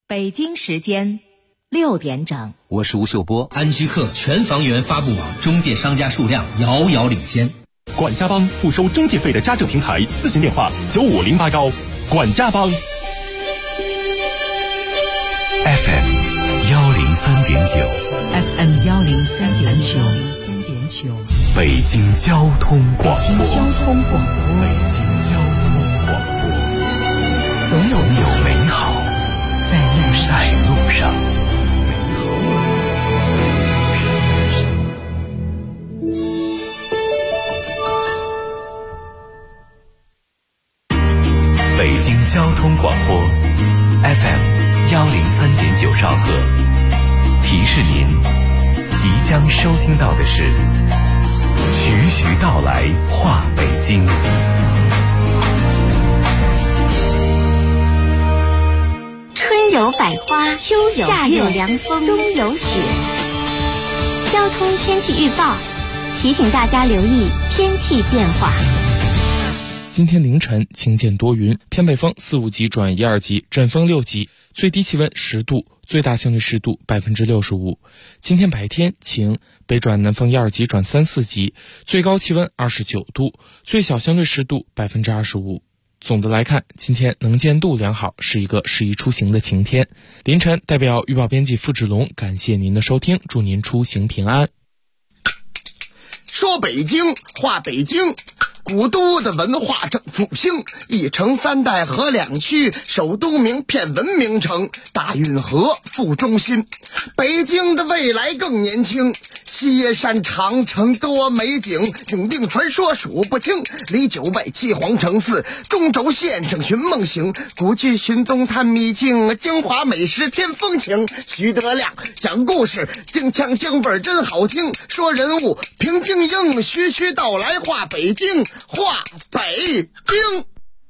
北京时间6点整， 我是吴秀波。 安居客全房源发布网中介商家数量遥遥领先。 管家帮不收中介费的家政平台，咨询电话9508管家帮。 FM 103.9， 北京交通广播，总有美好在路上。北京交通广播 FM 103.9兆赫，提示您即将收听到的是徐徐道来话北京。 春有百花，秋有夏有凉风，冬有雪。交通天气预报提醒大家留意天气变化。 今天凌晨晴间多云，偏北风4、5级转1、2级，阵风6级，最低气温10度，最大相对湿度65%。今天白天晴，北转南风1、2级转3、4级，最高气温29度，最小相对湿度25%。总的来看，今天能见度良好，是一个适宜出行的晴天。凌晨代表预报编辑付志龙感谢您的收听，祝您出行平安。 说北京话北京，古都的文化正复兴，一城三代河两区，首都名片文明城，大运河副中心。北京的未来更年轻，西耶山长城多美景，永定传说数不清，离九外七皇城寺，中轴线上寻梦行，古剧寻踪探秘境，京华美食添风情。徐德亮讲故事，京腔京味真好听，说人物平京英，徐徐道来话北京，话北京。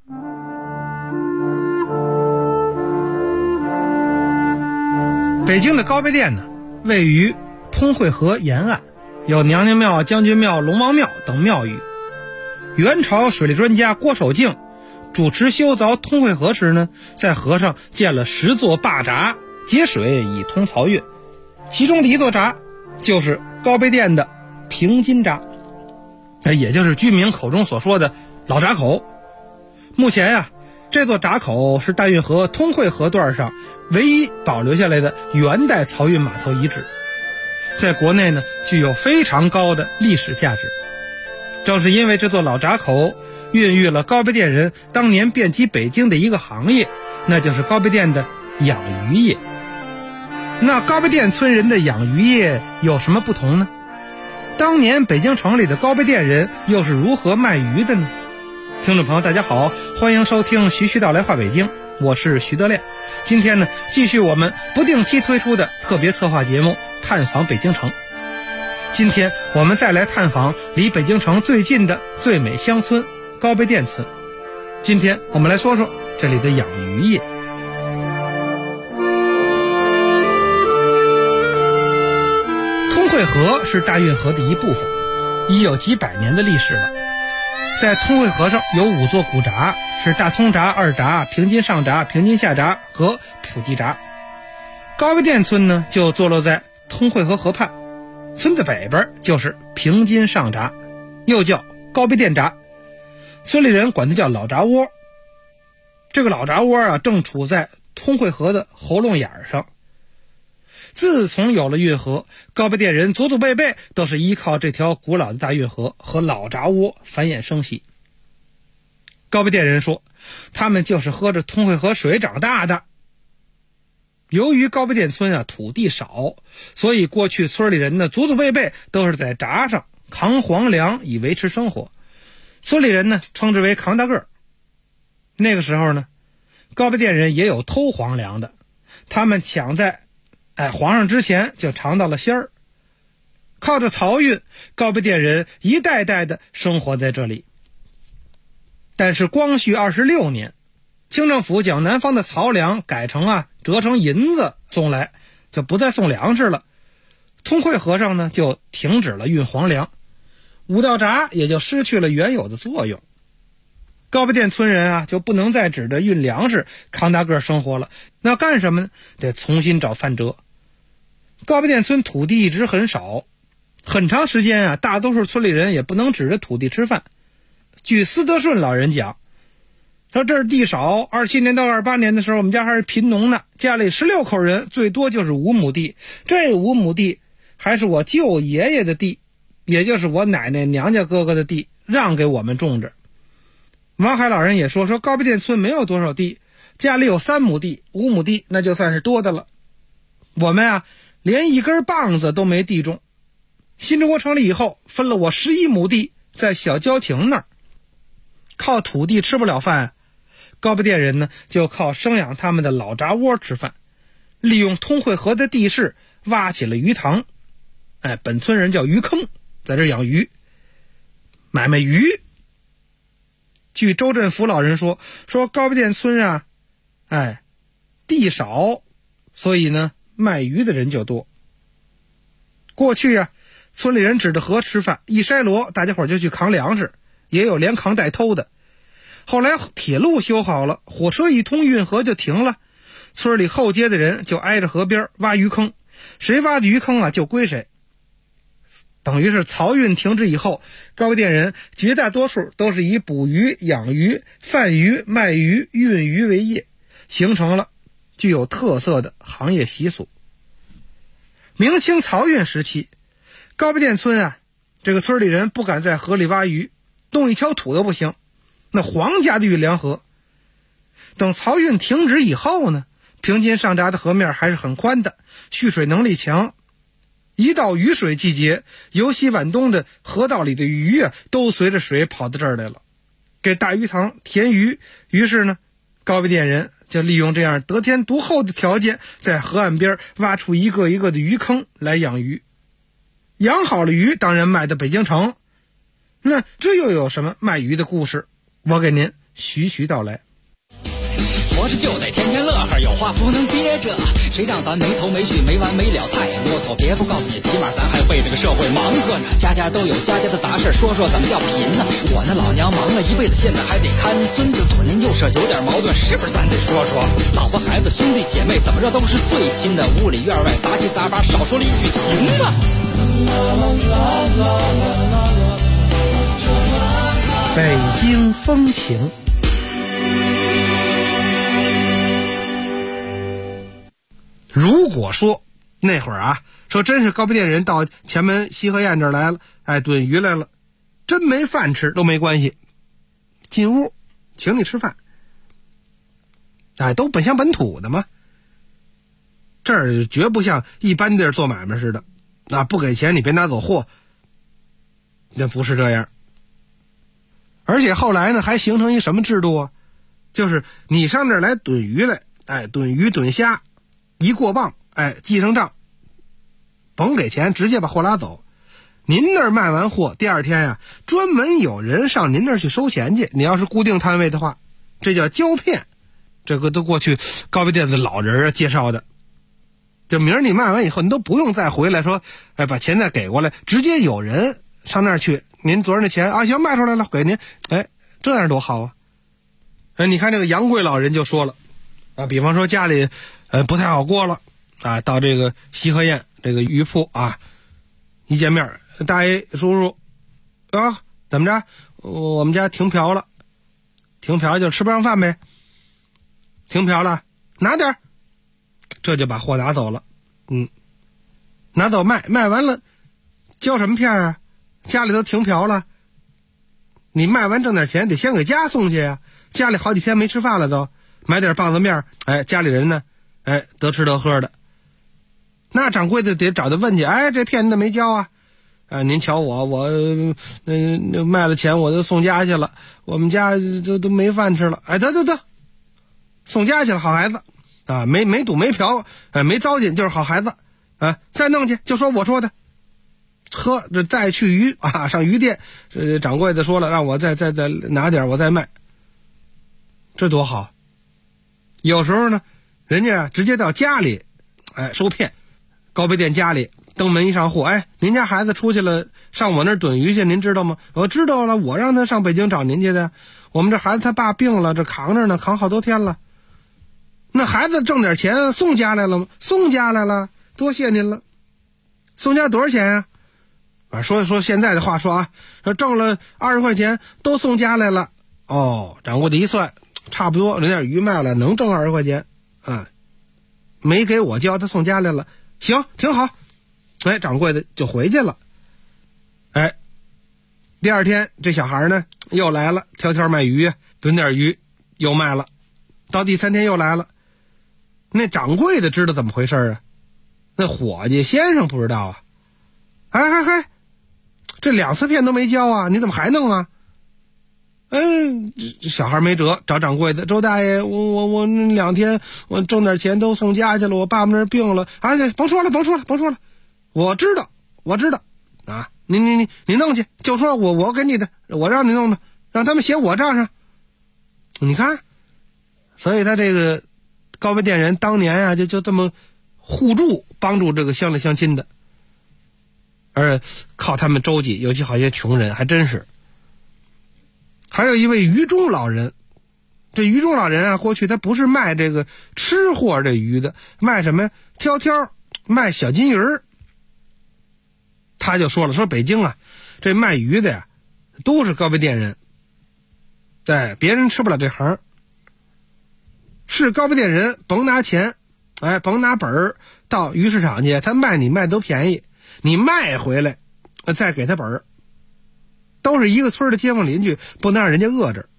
北京的高碑店呢，位于通惠河沿岸，有娘娘庙、将军庙、龙王庙等庙宇。元朝水利专家郭守敬主持修凿通惠河时呢，在河上建了10座坝闸，节水以通漕运。其中的一座闸就是高碑店的平津闸，也就是居民口中所说的老闸口。目前呀，这座闸口是大运河通惠河段上唯一保留下来的元代漕运码头遗址，在国内呢具有非常高的历史价值。正是因为这座老闸口孕育了高碑店人当年遍及北京的一个行业，那就是高碑店的养鱼业。那高碑店村人的养鱼业有什么不同呢？当年北京城里的高碑店人又是如何卖鱼的呢？听众朋友大家好，欢迎收听徐徐道来话北京，我是徐德亮。今天呢，继续我们不定期推出的特别策划节目探访北京城。今天我们再来探访离北京城最近的最美乡村高碑店村。今天我们来说说这里的养鱼业。通惠河是大运河的一部分，已有几百年的历史了。在通惠河上有5座古闸，是大通闸、二闸、平津上闸、平津下闸和普济闸。高碑店村呢，就坐落在通惠河河畔，村子北边就是平津上闸，又叫高碑店闸，村里人管它叫老闸窝。这个老闸窝啊，正处在通惠河的喉咙眼上。自从有了运河，高碑店人祖祖辈辈都是依靠这条古老的大运河和老闸窝繁衍生息。高碑店人说，他们就是喝着通惠河水长大的。由于高碑店村啊土地少，所以过去村里人呢祖祖辈辈都是在闸上扛黄粮以维持生活，村里人呢称之为扛大个儿。那个时候呢，高碑店人也有偷黄粮的，他们抢在皇上之前就尝到了鲜儿。靠着漕运，高碑店人一代代的生活在这里。但是光绪26年，清政府将南方的漕粮改成折成银子送来，就不再送粮食了。通惠河上呢就停止了运黄粮，5道闸也就失去了原有的作用。 高碑店村人啊就不能再指着运粮食扛大个生活了，那干什么呢？得重新找范辙。高碑店村土地一直很少，很长时间啊，大多数村里人也不能指着土地吃饭。据司德顺老人讲，说这儿地少，27年到28年的时候，我们家还是贫农呢，家里16口人，最多就是5亩地，这5亩地还是我舅爷爷的地，也就是我奶奶娘家哥哥的地，让给我们种着。王海老人也说高碑店村没有多少地，家里有3亩地、5亩地，那就算是多的了。我们啊，连一根棒子都没地种。新中国成立以后，分了我11亩地，在小郊亭那儿，靠土地吃不了饭，高碑店人呢就靠生养他们的老杂窝吃饭，利用通惠河的地势挖起了鱼塘，本村人叫鱼坑，在这养鱼，买卖鱼。据周振福老人说高碑店村啊，地少，所以呢卖鱼的人就多。过去啊，村里人指着河吃饭，一筛箩大家伙就去扛粮食，也有连扛带偷的。后来铁路修好了，火车一通运河就停了，村里后街的人就挨着河边挖鱼坑，谁挖的鱼坑啊就归谁。等于是漕运停止以后，高碑店人绝大多数都是以捕鱼、养鱼、贩鱼、卖鱼、运鱼为业，形成了具有特色的行业习俗。明清漕运时期，高碑店村啊，这个村里人不敢在河里挖鱼，动一锹土都不行，那皇家的运粮河。等漕运停止以后呢，平津上闸的河面还是很宽的，蓄水能力强。一到雨水季节，由西往东的河道里的鱼啊，都随着水跑到这儿来了，给大鱼塘填鱼。于是呢，高碑店人就利用这样得天独厚的条件，在河岸边挖出一个一个的鱼坑来养鱼。养好了鱼，当然卖到北京城。那这又有什么卖鱼的故事？我给您徐徐道来。 活着就得天天乐呵，有话不能憋着，谁让咱没头没绪没完没了太啰嗦。别不告诉你，起码咱还为这个社会忙活呢。家家都有家家的杂事，说说怎么叫贫呢？我那老娘忙了一辈子，现在还得看孙子，左邻右舍有点矛盾，是不是咱得说说？老婆孩子兄弟姐妹怎么着都是最亲的，屋里院外杂七杂八，少说了一句行啊。 北京风情。如果说那会儿啊，说真是高碑店人到前门西河堰这儿来了，炖鱼来了，真没饭吃都没关系，进屋请你吃饭，都本乡本土的嘛。这儿绝不像一般地儿做买卖似的，不给钱你别拿走货，那不是这样。而且后来呢，还形成一什么制度啊？就是你上这儿来炖鱼来，炖鱼炖虾，一过磅，记上账，甭给钱，直接把货拉走。您那儿卖完货，第二天呀，专门有人上您那儿去收钱去。你要是固定摊位的话，这叫胶片。这个都过去高碑店的老人介绍的。这明儿你卖完以后，你都不用再回来说，把钱再给过来，直接有人上那儿去。您昨儿那钱啊，行，卖出来了，给您。这样多好啊！你看这个杨贵老人就说了比方说家里不太好过了到这个西河堰这个鱼铺一见面，大爷叔叔怎么着？我们家停瓢了，停瓢就吃不上饭呗。停瓢了，拿点，这就把货拿走了。拿走卖完了，交什么片啊？家里都停瓢了，你卖完挣点钱得先给家送去呀。家里好几天没吃饭了都，买点棒子面，家里人呢得吃得喝的。那掌柜的得找他问去，这片子没交啊？您瞧我卖了钱我都送家去了，我们家都没饭吃了。得送家去了，好孩子没赌没嫖没糟践，就是好孩子再弄去就说我说的。这再去鱼上鱼店，掌柜的说了让我再拿点我再卖，这多好。有时候呢人家直接到家里收片，高碑店家里登门一上户，您家孩子出去了上我那儿炖鱼去，您知道吗？我知道了，我让他上北京找您去的。我们这孩子他爸病了，这扛着呢，扛好多天了。那孩子挣点钱送家来了吗？送家来了，多谢您了。送家多少钱呀？说现在的话说啊，说挣了20块钱都送家来了。哦，掌柜的一算，差不多领点鱼卖了能挣20块钱啊，没给我交，他送家来了，行，挺好。哎，掌柜的就回去了。哎，第二天这小孩呢又来了，挑挑卖鱼，炖点鱼又卖了。到第3天又来了，那掌柜的知道怎么回事啊？那伙计先生不知道啊。哎，这2次骗都没交啊，你怎么还弄啊？这小孩没辙，找掌柜的，周大爷，我2天我挣点钱都送家去了，我爸爸那儿病了。哎，甭说了，我知道啊，你弄去，就说我给你的，我让你弄的，让他们写我账上。你看，所以他这个高碑店人当年啊，就这么互助帮助这个乡里乡亲的，而靠他们周济，尤其好些穷人还真是。还有一位鱼中老人，这鱼中老人啊，过去他不是卖这个吃货这鱼的，卖什么呀？挑，卖小金鱼儿。他就说了，说北京啊，这卖鱼的呀，都是高碑店人，对，别人吃不了这行。是高碑店人，甭拿钱，甭拿本儿，到鱼市场去，他卖你卖都便宜，你卖回来，再给他本儿。都是一个村的街坊邻居，不能让人家饿着。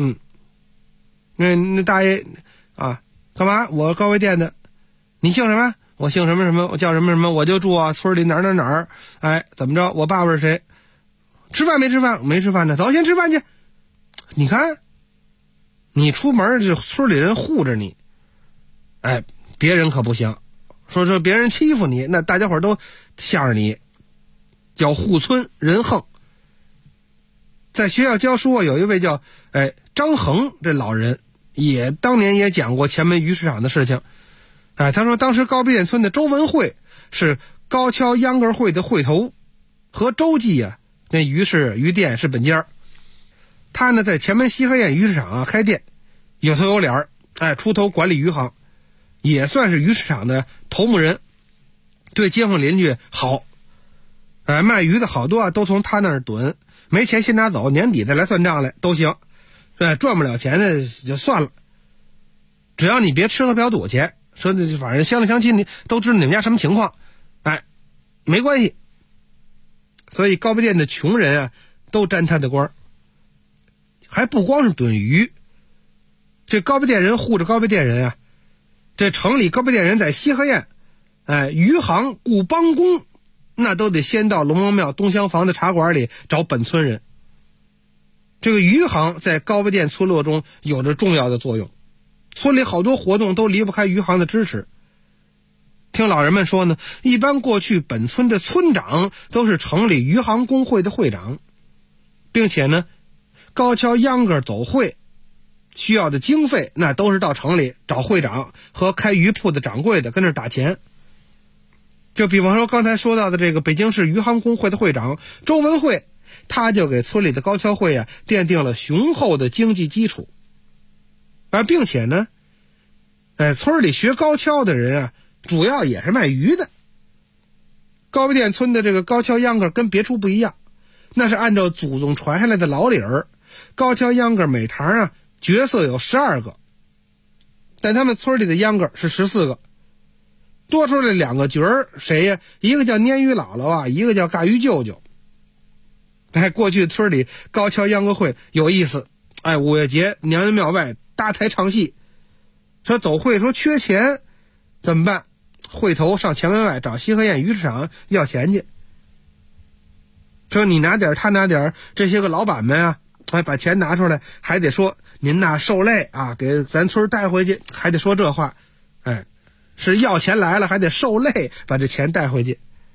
那大爷啊，干嘛？我高碑店的，你姓什么？我姓什么，我叫什么，我就住啊村里哪儿。哎，怎么着？我爸爸是谁？吃饭没吃饭？没吃饭呢，走，先吃饭去。你看，你出门这村里人护着你，哎，别人可不行。说别人欺负你，那大家伙都向着你，叫护村人横。在学校教书有一位叫张衡，这老人当年也讲过前门鱼市场的事情。他说当时高碑店村的周文会是高跷秧歌会的会头，和周记啊那鱼店是本家。他呢在前门西河堰鱼市场啊开店，有头有脸，出头管理鱼行，也算是鱼市场的头目人，对街坊邻居好。卖鱼的好多啊都从他那儿囤，没钱先拿走，年底再来算账来都行。赚不了钱的就算了，只要你别吃喝嫖赌去，说反正乡里乡亲你都知道你们家什么情况，没关系。所以高碑店的穷人啊都沾他的光。还不光是炖鱼，这高碑店人护着高碑店人啊，这城里高碑店人在西河堰余杭雇帮工，那都得先到龙王庙东厢房的茶馆里找本村人。这个余杭在高碑店村落中有着重要的作用，村里好多活动都离不开余杭的支持。听老人们说呢，一般过去本村的村长都是城里余杭工会的会长，并且呢高跷秧歌走会需要的经费，那都是到城里找会长和开鱼铺的掌柜的跟那打钱。就比方说刚才说到的这个北京市余杭工会的会长周文会，他就给村里的高跷会啊奠定了雄厚的经济基础。并且呢村里学高跷的人啊主要也是卖鱼的。高碑店村的这个高跷秧歌跟别处不一样，那是按照祖宗传下来的老理儿，高跷秧歌每堂啊角色有12个，但他们村里的秧歌是14个，多出来2个角儿，谁呀？一个叫鲶鱼姥姥啊，一个叫尬鱼舅舅。过去村里高跷秧歌会有意思，5月节娘娘庙外搭台唱戏，说走会说缺钱怎么办？会头上前门外找西河堰鱼市场要钱去，说你拿点他拿点，这些个老板们啊把钱拿出来，还得说您那受累啊，给咱村带回去，还得说这话。是要钱来了还得受累把这钱带回去。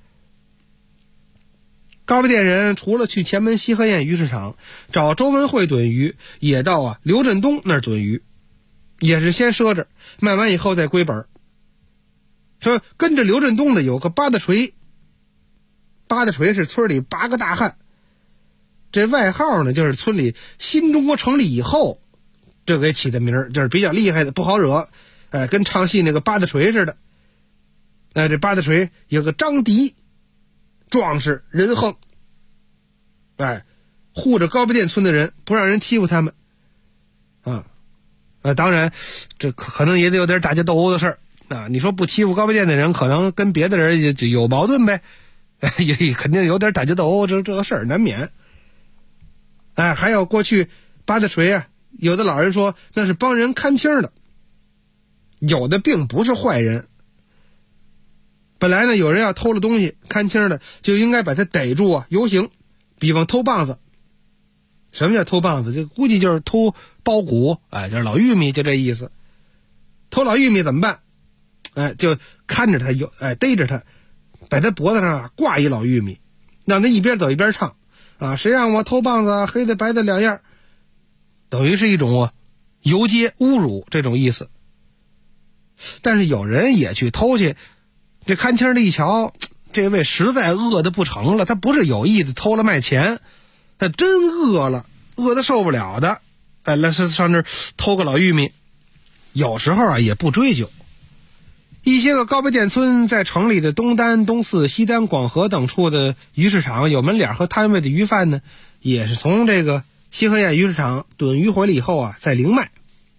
高碑店人除了去前门西河堰鱼市场找周文会炖鱼，也到刘振东那儿炖鱼，也是先赊着，卖完以后再归本。说跟着刘振东的有个八大锤， 八大锤是村里8个大汉，这外号呢就是村里新中国成立以后这给起的名儿，就是比较厉害的，不好惹，跟唱戏那个八大锤似的。这八大锤有个张迪，壮实人横，护着高碑店村的人，不让人欺负他们。当然这可能也得有点打架斗殴的事儿你说不欺负高碑店的人，可能跟别的人也就有矛盾呗，也肯定有点打架斗殴，这个事儿难免。还有过去八大锤有的老人说那是帮人看清的，有的并不是坏人。本来呢有人要偷了东西，看清的就应该把他逮住游行，比方偷棒子。什么叫偷棒子？这估计就是偷包谷，就是老玉米，就这意思。偷老玉米怎么办？就看着他逮着他，把他脖子上挂一老玉米，让他一边走一边唱谁让我偷棒子，黑的白的两样，等于是一种游街侮辱这种意思。但是有人也去偷去，这看清的一瞧，这位实在饿得不成了，他不是有意的偷了卖钱，他真饿了，饿得受不了的，上这儿偷个老玉米。有时候也不追究。一些个高碑店村在城里的东单、东四、西单、广河等处的鱼市场有门脸和摊位的鱼贩呢，也是从这个西河堰鱼市场炖鱼回来以后再零卖。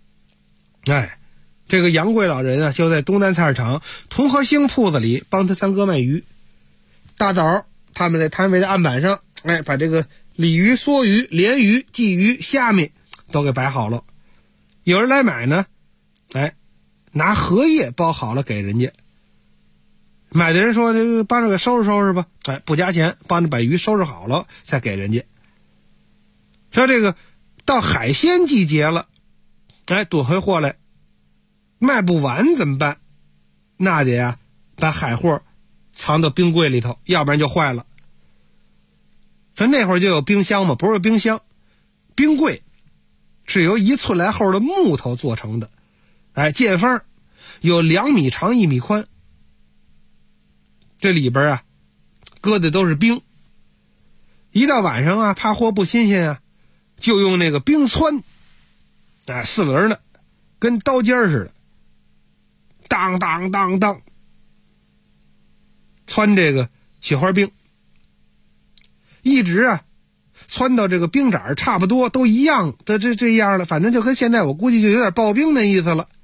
这个杨贵老人就在东单菜市场同和兴铺子里帮他三哥卖鱼。大早他们在摊位的案板上把这个鲤鱼、梭鱼、鲢鱼、鲫鱼、虾米都给摆好了。有人来买呢，拿荷叶包好了给人家。买的人说这个帮着给收拾收拾吧，不加钱，帮着把鱼收拾好了再给人家。说这个到海鲜季节了，炖回货来卖不完怎么办？那得把海货藏到冰柜里头，要不然就坏了。说那会儿就有冰箱嘛，不是冰箱，冰柜是由1寸来厚的木头做成的，见方有2米长1米宽，这里边搁的都是冰。一到晚上怕货不新鲜就用那个冰汆，4轮的，跟刀尖似的，当当当当汆这个雪花冰，一直汆到这个冰盏差不多都一样的这样了，反正就跟现在我估计就有点刨冰的意思了。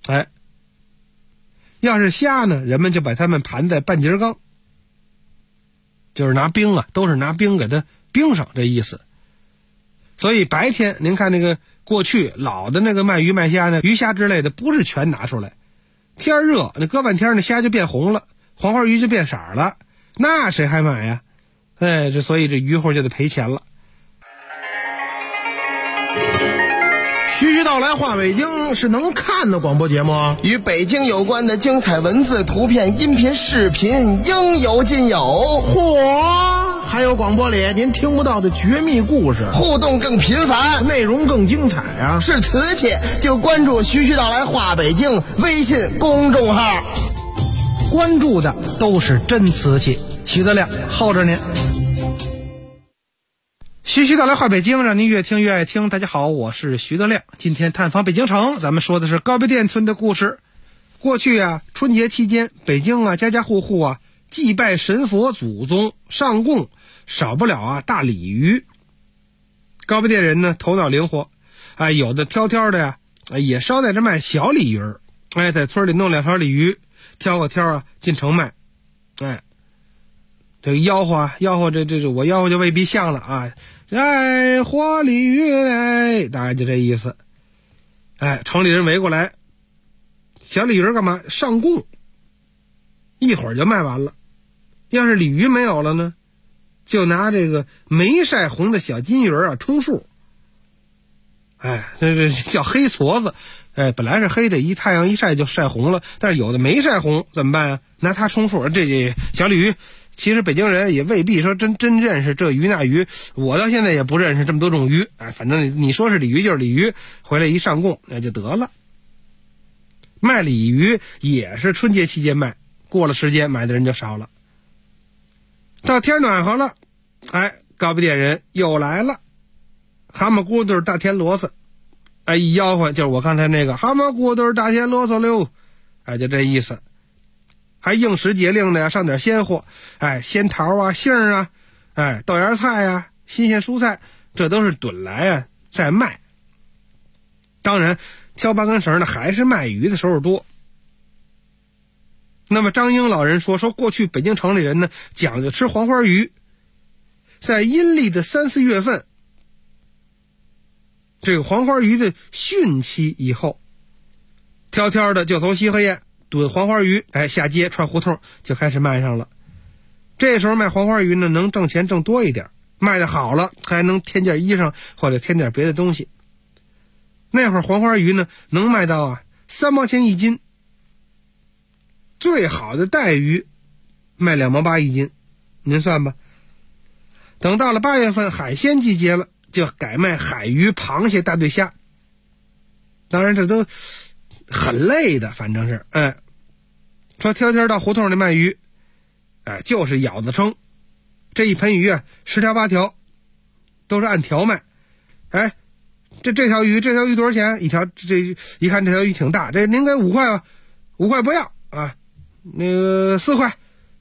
要是虾呢，人们就把它们盘在半截缸，就是拿冰都是拿冰给它冰上这意思。所以白天您看那个过去老的那个卖鱼卖虾呢，鱼虾之类的不是全拿出来，天热那搁半天那虾就变红了，黄花鱼就变色了，那谁还买呀？所以这渔户就得赔钱了。 徐徐道来话北京是能看的广播节目， 与北京有关的精彩文字、图片、音频、视频应有尽有。 嚯，还有广播里您听不到的绝密故事， 互动更频繁， 内容更精彩是瓷器就关注徐徐道来话北京微信公众号， 关注的都是真瓷器。徐德亮候着您。 徐徐道来话北京，让您越听越爱听。大家好，我是徐德亮。今天探访北京城，咱们说的是高碑店村的故事。过去春节期间，北京家家户户祭拜神佛祖宗，上供少不了大鲤鱼。高碑店人呢头脑灵活，有的挑的也捎带着卖小鲤鱼，在村里弄2条鲤鱼，挑个挑进城卖。这个吆喝这我吆喝就未必像了活鲤鱼来，大概就这意思。城里人围过来，小鲤鱼干嘛？上供，一会儿就卖完了。要是鲤鱼没有了呢，就拿这个没晒红的小金鱼充数。这叫黑矬子。本来是黑的，太阳一晒就晒红了，但是有的没晒红怎么办拿它充数。这小鲤鱼其实北京人也未必说真认识这鱼那鱼，我到现在也不认识这么多种鱼。反正你说是鲤鱼就是鲤鱼，回来一上供那就得了。卖鲤鱼也是春节期间卖，过了时间买的人就少了。 到天暖和了，高碑店人又来了，蛤蟆咕嘟大天啰嗦，一吆喝就是我刚才那个蛤蟆咕嘟大天啰嗦溜，就这意思。还应时节令的呀，上点鲜货，仙桃啊、杏啊，豆芽菜啊、新鲜蔬菜，这都是炖来啊再卖。当然挑八根绳的还是卖鱼的时候多。那么张英老人说过去北京城里人呢讲究吃黄花鱼，在阴历的3、4月份，这个黄花鱼的汛期以后，挑挑的就从西河沿炖黄花鱼，下街串胡同就开始卖上了。这时候卖黄花鱼呢能挣钱挣多一点，卖的好了还能添件衣裳或者添点别的东西。那会儿黄花鱼呢能卖到3毛钱一斤，最好的带鱼卖2毛8一斤，您算吧。等到了8月份海鲜季节了，就改卖海鱼、螃蟹、大对虾。当然这都很累的，反正是说挑挑到胡同里卖鱼，就是舀子称。这一盆鱼10条8条都是按条卖。这条鱼多少钱一条？这一看这条鱼挺大，这您给5块吧，5块不要啊，那个4块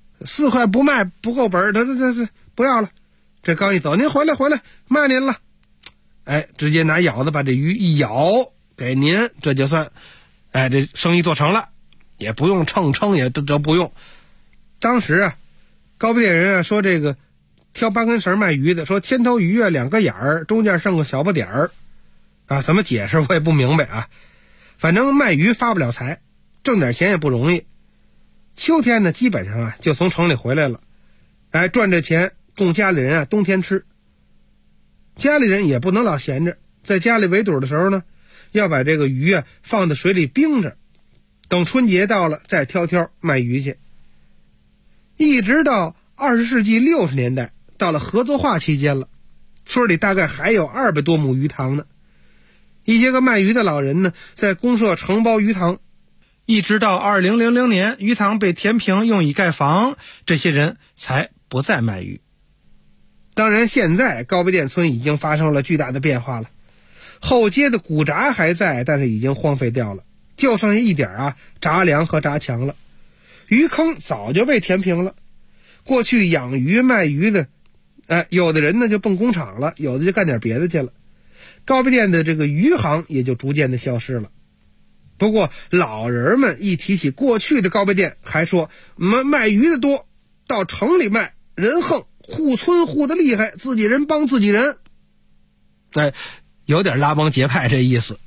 ，4块不卖不够本，这不要了。这刚一走，您回来卖您了，直接拿舀子把这鱼一舀给您，这就算这生意做成了，也不用称也这不用。当时高碑店人说这个挑8根绳卖鱼的，说千头鱼2个眼儿，中间剩个小不点儿怎么解释我也不明白反正卖鱼发不了财，挣点钱也不容易。秋天呢基本上就从城里回来了，赚这钱供家里人冬天吃。家里人也不能老闲着，在家里围堵的时候呢，要把这个鱼放在水里冰着，等春节到了再挑卖鱼去。一直到20世纪60年代，到了合作化期间了，村里大概还有200多亩鱼塘呢。一些个卖鱼的老人呢，在公社承包鱼塘，一直到2000年鱼塘被填平用以盖房，这些人才不再卖鱼。当然现在高碑店村已经发生了巨大的变化了，后街的古闸还在，但是已经荒废掉了，就剩下一点闸梁和闸墙了。鱼坑早就被填平了。过去养鱼卖鱼的有的人呢就蹦工厂了，有的就干点别的去了。高碑店的这个鱼行也就逐渐的消失了。不过老人们一提起过去的高碑店，还说卖鱼的多，到城里卖人横，护村护得厉害，自己人帮自己人，有点拉帮结派这意思。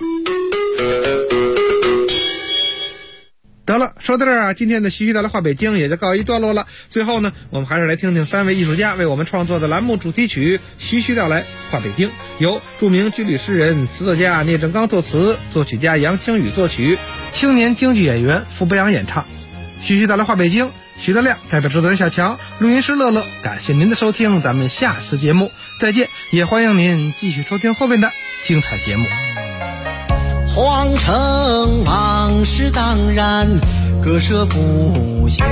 得了，说到这儿今天的徐徐道来话北京也就告一段落了。最后呢，我们还是来听听3位艺术家为我们创作的栏目主题曲《徐徐道来话北京》，由著名军旅诗人、词作家聂正刚作词，作曲家杨清宇作曲，青年京剧演员傅博阳演唱。徐徐道来话北京，徐德亮代表制作人小强，录音师乐乐，感谢您的收听，咱们下次节目再见，也欢迎您继续收听后面的精彩节目。 皇城往事当然各舍不下，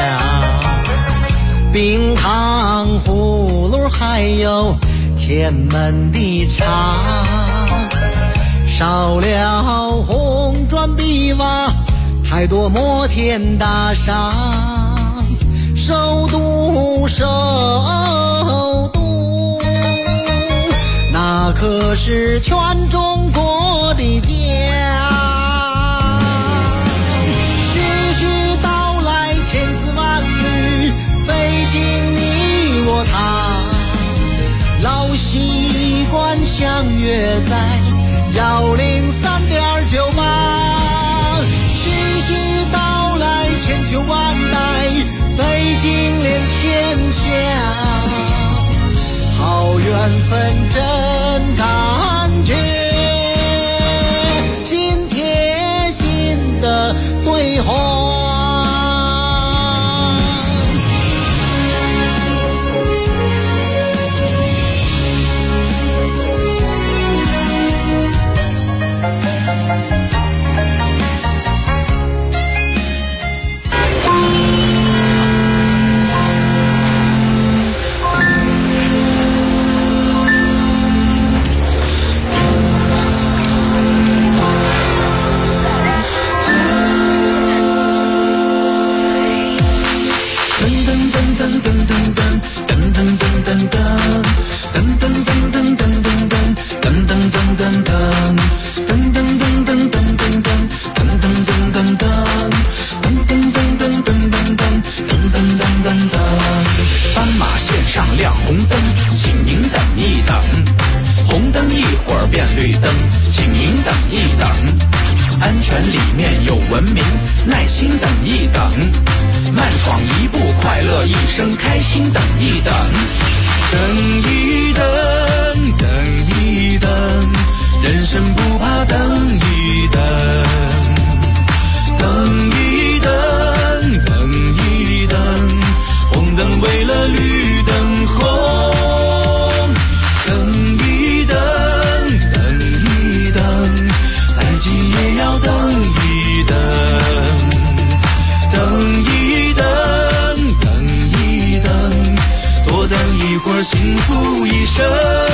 冰糖葫芦还有前门的茶，少了红砖碧瓦，太多摩天大厦，首都那可是全中国的家。徐徐道来千丝万缕，北京你我他，老习惯相约在103.98。徐徐道来千秋万代，北京连天下。好缘分真感觉，心贴心的对话。 绿灯，请您等一等。安全里面有文明，耐心等一等。慢闯一步，快乐一生，开心等一等。等一等，等一等，人生不怕等一等。等一等，等一等，红灯为了绿灯红。等一等，等一等，再急也要等一等。等一等，等一等，多等一会儿，幸福一生。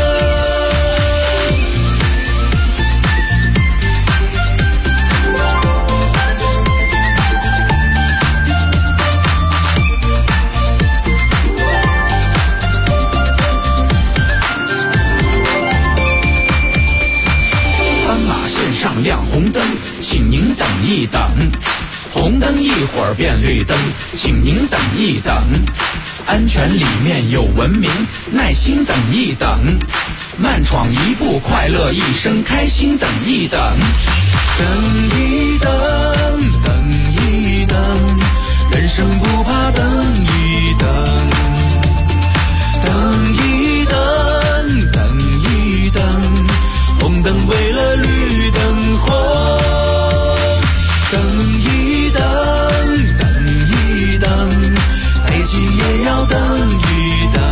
上亮红灯，请您等一等。红灯一会儿变绿灯，请您等一等。安全里面有文明，耐心等一等。慢闯一步，快乐一生，开心等一等。等一等，等一等，人生不怕等一等。等一等，等一等，红灯为了绿灯红。等一等，等一等，再急也要等一等。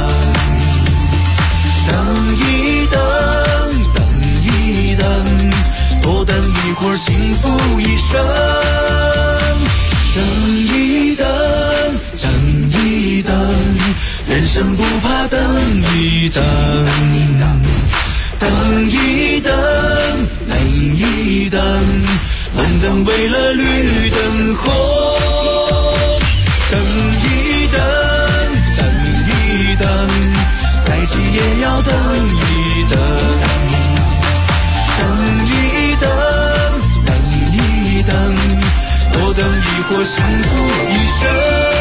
等一等，等一等，多等一会儿，幸福一生。等一等，等一等，人生不怕等一等。等一等，等一等，红灯为了绿灯红。等一等，等一等，再急也要等一等。等一等，等一等，多等一会儿，幸福一生。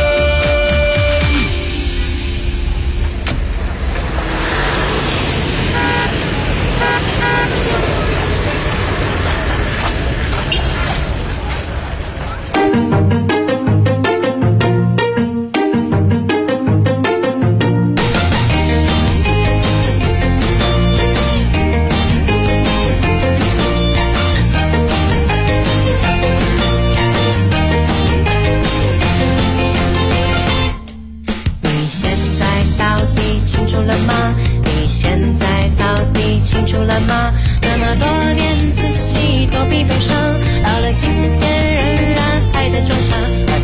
清楚了吗？那么多年仔细躲避悲伤，到了今天仍然还在装傻。